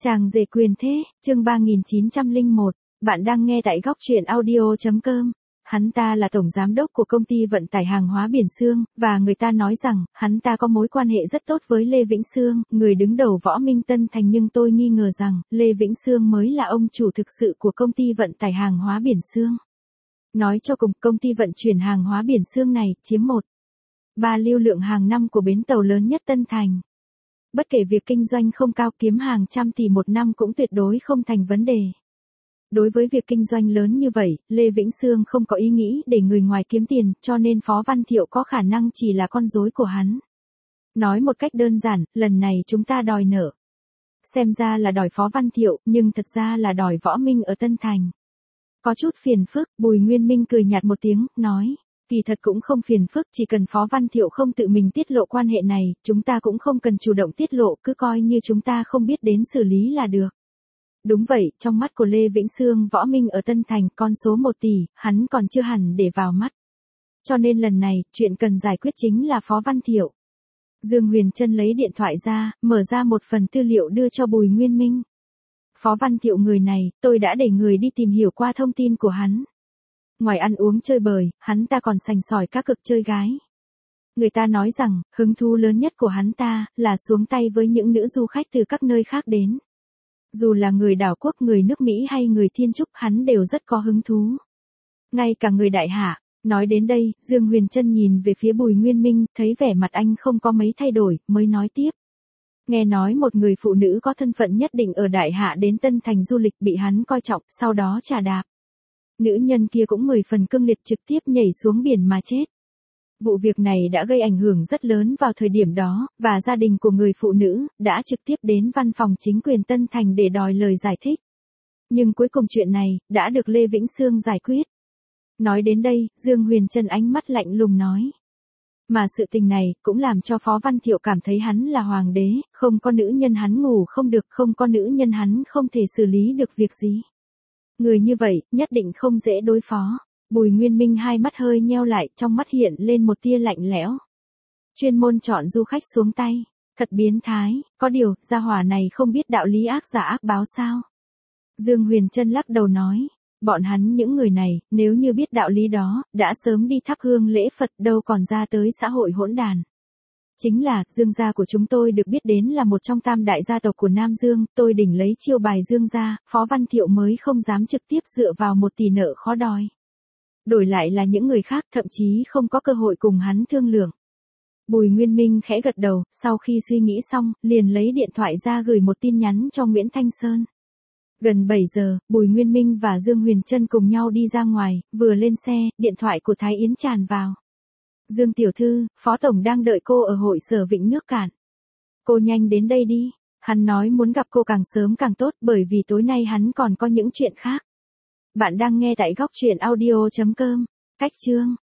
Chàng rể quyền thế, chương 3901, bạn đang nghe tại góc truyện audio.com. Hắn ta là tổng giám đốc của công ty vận tải hàng hóa Biển Xương, và người ta nói rằng, hắn ta có mối quan hệ rất tốt với Lê Vĩnh Sương, người đứng đầu Võ Minh Tân Thành, nhưng tôi nghi ngờ rằng, Lê Vĩnh Sương mới là ông chủ thực sự của công ty vận tải hàng hóa Biển Xương. Nói cho cùng, công ty vận chuyển hàng hóa Biển Xương này, chiếm 1/3 lưu lượng hàng năm của bến tàu lớn nhất Tân Thành. Bất kể việc kinh doanh không cao, kiếm hàng trăm tỷ một năm cũng tuyệt đối không thành vấn đề. Đối với việc kinh doanh lớn như vậy, Lê Vĩnh Sương không có ý nghĩ để người ngoài kiếm tiền, cho nên Phó Văn Thiệu có khả năng chỉ là con rối của hắn. Nói một cách đơn giản, lần này chúng ta đòi nợ. Xem ra là đòi Phó Văn Thiệu, nhưng thật ra là đòi Võ Minh ở Tân Thành. Có chút phiền phức, Bùi Nguyên Minh cười nhạt một tiếng, nói. Kỳ thật cũng không phiền phức, chỉ cần Phó Văn Thiệu không tự mình tiết lộ quan hệ này, chúng ta cũng không cần chủ động tiết lộ, cứ coi như chúng ta không biết đến xử lý là được. Đúng vậy, trong mắt của Lê Vĩnh Sương, Võ Minh ở Tân Thành, con số 1 tỷ, hắn còn chưa hẳn để vào mắt. Cho nên lần này, chuyện cần giải quyết chính là Phó Văn Thiệu. Dương Huyền Trân lấy điện thoại ra, mở ra một phần tư liệu đưa cho Bùi Nguyên Minh. Phó Văn Thiệu người này, tôi đã để người đi tìm hiểu qua thông tin của hắn. Ngoài ăn uống chơi bời, hắn ta còn sành sỏi các cực chơi gái. Người ta nói rằng, hứng thú lớn nhất của hắn ta, là xuống tay với những nữ du khách từ các nơi khác đến. Dù là người đảo quốc, người nước Mỹ hay người Thiên Trúc, hắn đều rất có hứng thú. Ngay cả người đại hạ. Nói đến đây, Dương Huyền Trân nhìn về phía Bùi Nguyên Minh, thấy vẻ mặt anh không có mấy thay đổi, mới nói tiếp. Nghe nói một người phụ nữ có thân phận nhất định ở đại hạ đến Tân Thành du lịch bị hắn coi trọng, sau đó trà đạp. Nữ nhân kia cũng 10 phần cương liệt, trực tiếp nhảy xuống biển mà chết. Vụ việc này đã gây ảnh hưởng rất lớn vào thời điểm đó, và gia đình của người phụ nữ đã trực tiếp đến văn phòng chính quyền Tân Thành để đòi lời giải thích. Nhưng cuối cùng chuyện này đã được Lê Vĩnh Sương giải quyết. Nói đến đây, Dương Huyền Trân ánh mắt lạnh lùng nói. Mà sự tình này cũng làm cho Phó Văn Thiệu cảm thấy hắn là hoàng đế, không có nữ nhân hắn ngủ không được, không có nữ nhân hắn không thể xử lý được việc gì. Người như vậy, nhất định không dễ đối phó. Bùi Nguyên Minh hai mắt hơi nheo lại, trong mắt hiện lên một tia lạnh lẽo. Chuyên môn chọn du khách xuống tay. Thật biến thái, có điều, gia hỏa này không biết đạo lý ác giả ác báo sao. Dương Huyền Trân lắc đầu nói. Bọn hắn những người này, nếu như biết đạo lý đó, đã sớm đi thắp hương lễ Phật, đâu còn ra tới xã hội hỗn đàn. Chính là, Dương gia của chúng tôi được biết đến là một trong tam đại gia tộc của Nam Dương, tôi đỉnh lấy chiêu bài Dương gia, Phó Văn Thiệu mới không dám trực tiếp dựa vào 1 tỷ nợ khó đòi. Đổi lại là những người khác, thậm chí không có cơ hội cùng hắn thương lượng. Bùi Nguyên Minh khẽ gật đầu, sau khi suy nghĩ xong, liền lấy điện thoại ra gửi một tin nhắn cho Nguyễn Thanh Sơn. Gần 7 giờ, Bùi Nguyên Minh và Dương Huyền Trân cùng nhau đi ra ngoài, vừa lên xe, điện thoại của Thái Yến tràn vào. Dương tiểu thư, Phó Tổng đang đợi cô ở hội sở Vịnh Nước Cạn. Cô nhanh đến đây đi. Hắn nói muốn gặp cô càng sớm càng tốt, bởi vì tối nay hắn còn có những chuyện khác. Bạn đang nghe tại góc truyện audio.com. Cách chương